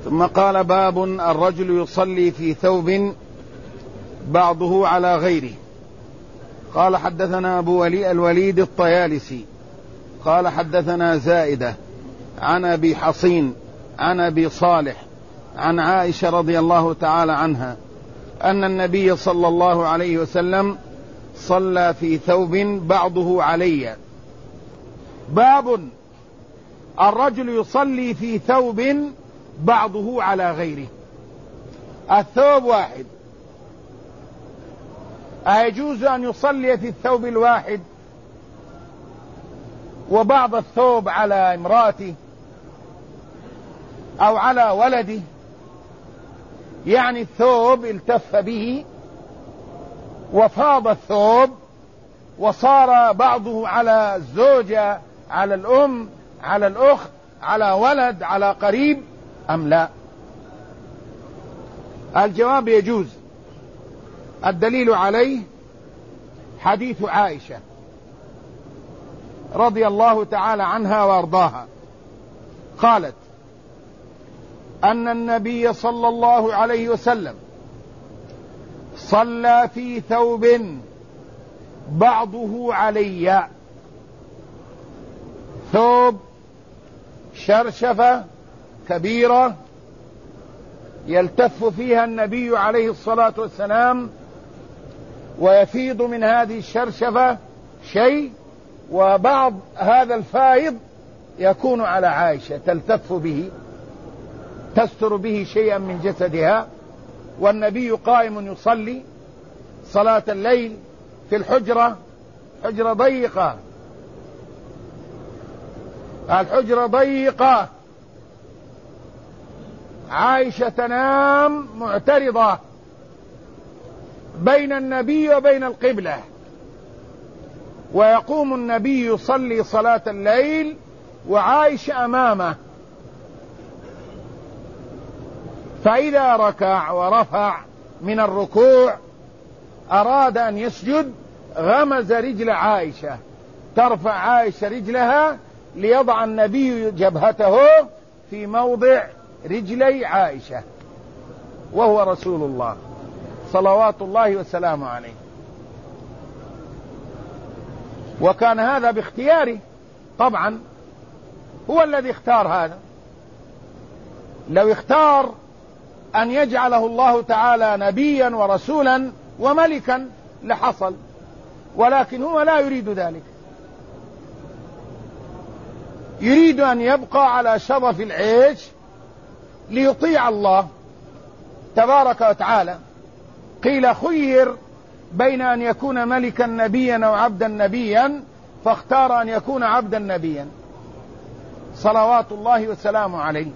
ثم قال: باب الرجل يصلي في ثوب بعضه على غيره. قال: حدثنا أبو الوليد الطيالسي قال: حدثنا زائدة عن أبي حصين عن أبي صالح عن عائشة رضي الله تعالى عنها أن النبي صلى الله عليه وسلم صلى في ثوب بعضه علي. باب الرجل يصلي في ثوب بعضه على غيره. الثوب واحد، أيجوز أن يصلي في الثوب الواحد وبعض الثوب على امرأته أو على ولده؟ يعني الثوب التف به وفاض الثوب وصار بعضه على الزوجة، على الأم، على الأخت، على ولد، على قريب، أم لا؟ الجواب: يجوز. الدليل عليه حديث عائشة رضي الله تعالى عنها وارضاها قالت أن النبي صلى الله عليه وسلم صلى في ثوب بعضه علي، ثوب شرشفة كبيرة يلتف فيها النبي عليه الصلاة والسلام، ويفيض من هذه الشرشفة شيء، وبعض هذا الفائض يكون على عائشة تلتف به، تستر به شيئا من جسدها، والنبي قائم يصلي صلاة الليل في الحجرة، حجرة ضيقة، الحجرة ضيقة، عائشة تنام معترضة بين النبي وبين القبلة، ويقوم النبي يصلي صلاة الليل وعائشة أمامه، فإذا ركع ورفع من الركوع أراد أن يسجد غمز رجل عائشة، ترفع عائشة رجلها ليضع النبي جبهته في موضع رجلي عائشة، وهو رسول الله صلوات الله وسلامه عليه. وكان هذا باختياره طبعا، هو الذي اختار هذا. لو اختار أن يجعله الله تعالى نبيا ورسولا وملكا لحصل، ولكن هو لا يريد ذلك، يريد أن يبقى على شظف العيش ليطيع الله تبارك وتعالى. قيل: خير بين أن يكون ملكا نبيا أو عبدا نبيا، فاختار أن يكون عبدا نبيا صلوات الله وسلامه عليه.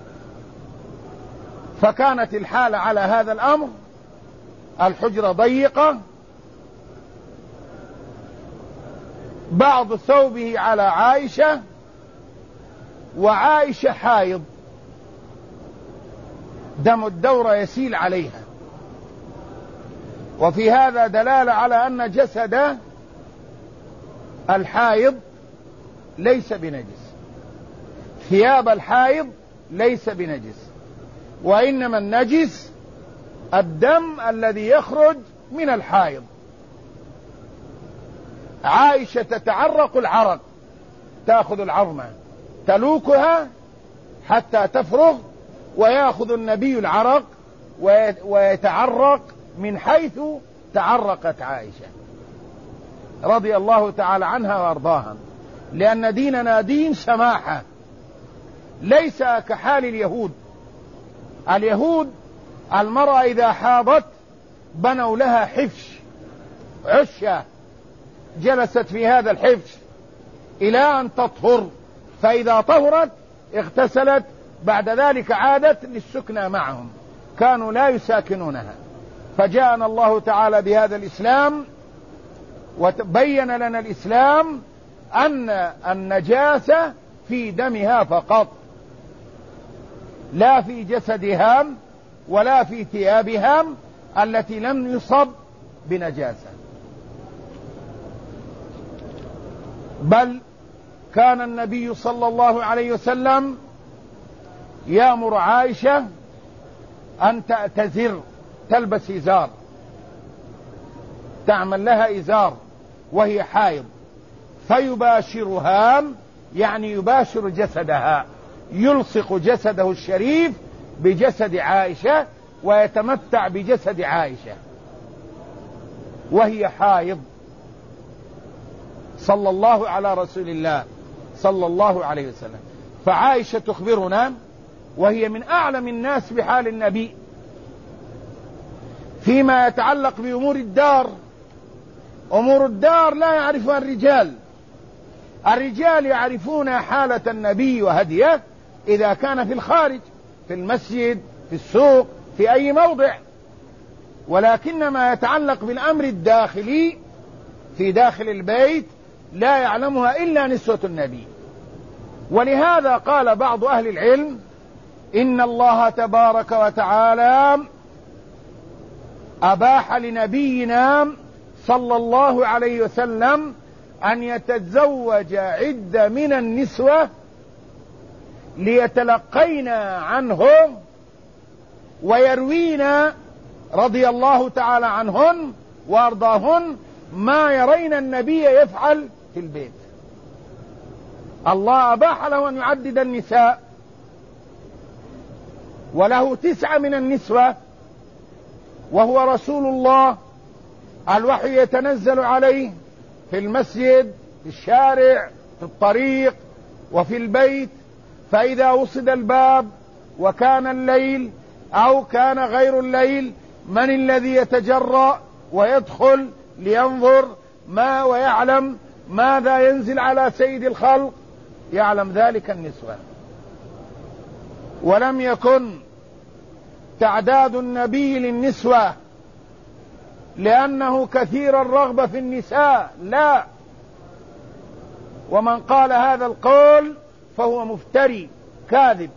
فكانت الحالة على هذا الأمر، الحجرة ضيقة، بعض ثوبه على عائشة، وعائشة حائض، دم الدورة يسيل عليها، وفي هذا دلالة على أن جسد الحائض ليس بنجس، ثياب الحائض ليس بنجس، وإنما النجس الدم الذي يخرج من الحائض. عائشة تتعرق العرق، تأخذ العظمة تلوكها حتى تفرغ، ويأخذ النبي العرق ويتعرق من حيث تعرقت عائشة رضي الله تعالى عنها وارضاها، لأن ديننا دين سماحة، ليس كحال اليهود. اليهود المرأة إذا حاضت بنوا لها حفش، عشة، جلست في هذا الحفش إلى أن تطهر، فإذا طهرت اغتسلت، بعد ذلك عادت للسكنى معهم، كانوا لا يساكنونها. فجاءنا الله تعالى بهذا الإسلام وبين لنا الإسلام أن النجاسة في دمها فقط، لا في جسدها ولا في ثيابها التي لم يصب بنجاسة. بل كان النبي صلى الله عليه وسلم يأمر عائشة أن تأتزر، تلبس إزار، تعمل لها إزار وهي حائض، فيباشرها يعني يباشر جسدها، يلصق جسده الشريف بجسد عائشة ويتمتع بجسد عائشة وهي حائض، صلى الله على رسول الله صلى الله عليه وسلم. فعائشة تخبرنا وهي من أعلم الناس بحال النبي فيما يتعلق بأمور الدار. أمور الدار لا يعرفها الرجال، الرجال يعرفون حالة النبي وهديه إذا كان في الخارج، في المسجد، في السوق، في أي موضع، ولكن ما يتعلق بالأمر الداخلي في داخل البيت لا يعلمها إلا نسوة النبي. ولهذا قال بعض أهل العلم إن الله تبارك وتعالى أباح لنبينا صلى الله عليه وسلم أن يتزوج عدة من النسوة ليتلقين عنه ويروين رضي الله تعالى عنهن وارضاهن ما يرين النبي يفعل في البيت. الله أباح له أن يعدد النساء، وله 9 من النسوة، وهو رسول الله، الوحي يتنزل عليه في المسجد، في الشارع، في الطريق، وفي البيت. فإذا وصد الباب وكان الليل أو كان غير الليل، من الذي يتجرأ ويدخل لينظر ما ويعلم ماذا ينزل على سيد الخلق؟ يعلم ذلك النسوة. ولم يكن تعداد النبي للنسوة لأنه كثير الرغبة في النساء، لا، ومن قال هذا القول فهو مفتري كاذب.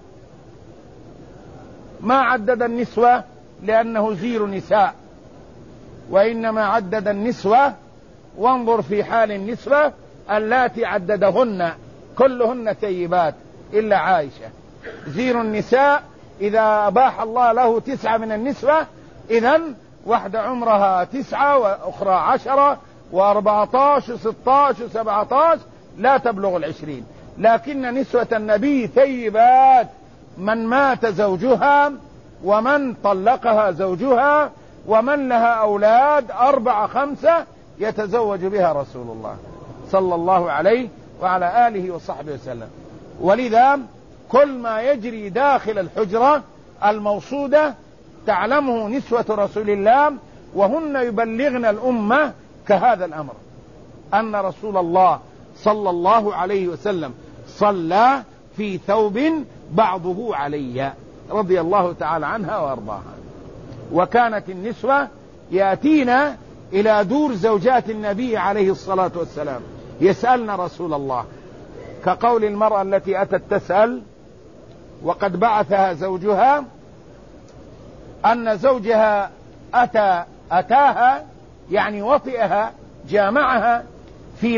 ما عدد النسوة لأنه زير نساء، وإنما عدد النسوة، وانظر في حال النسوة اللاتي عددهن كلهن طيبات إلا عائشة. زير النساء إذا أباح الله له 9 من النسوة، إذن واحدة عمرها 9 وأخرى 10 و14 16 17 لا تبلغ 20، لكن نسوة النبي ثيبات، من مات زوجها ومن طلقها زوجها ومن لها أولاد 4 5 يتزوج بها رسول الله صلى الله عليه وعلى آله وصحبه وسلم. ولذا كل ما يجري داخل الحجرة الموصودة تعلمه نسوة رسول الله، وهن يبلغن الأمة كهذا الأمر، أن رسول الله صلى الله عليه وسلم صلى في ثوب بعضه علي، رضي الله تعالى عنها وأرضاها. وكانت النسوة يأتين إلى دور زوجات النبي عليه الصلاة والسلام يسألن رسول الله، كقول المرأة التي أتت تسأل وقد بعثها زوجها أن زوجها أتاها يعني وطئها، جامعها في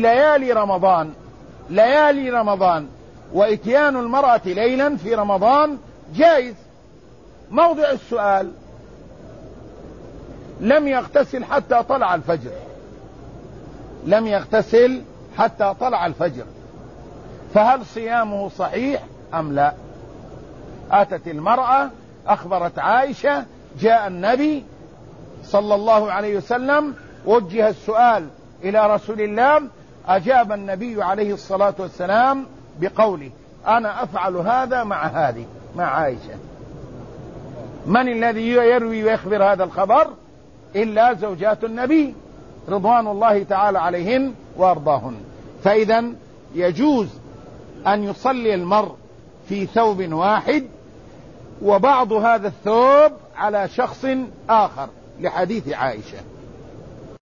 ليالي رمضان، وإتيان المرأة ليلا في رمضان جائز. موضع السؤال: لم يغتسل حتى طلع الفجر، لم يغتسل حتى طلع الفجر، فهل صيامه صحيح أم لا؟ أتت المرأة أخبرت عائشة، جاء النبي صلى الله عليه وسلم، وجه السؤال إلى رسول الله، أجاب النبي عليه الصلاة والسلام بقوله: أنا أفعل هذا مع عائشة. من الذي يروي ويخبر هذا الخبر إلا زوجات النبي رضوان الله تعالى عليهن وأرضاهن. فإذا يجوز أن يصلي المرء في ثوب واحد، وبعض هذا الثوب على شخص آخر، لحديث عائشة.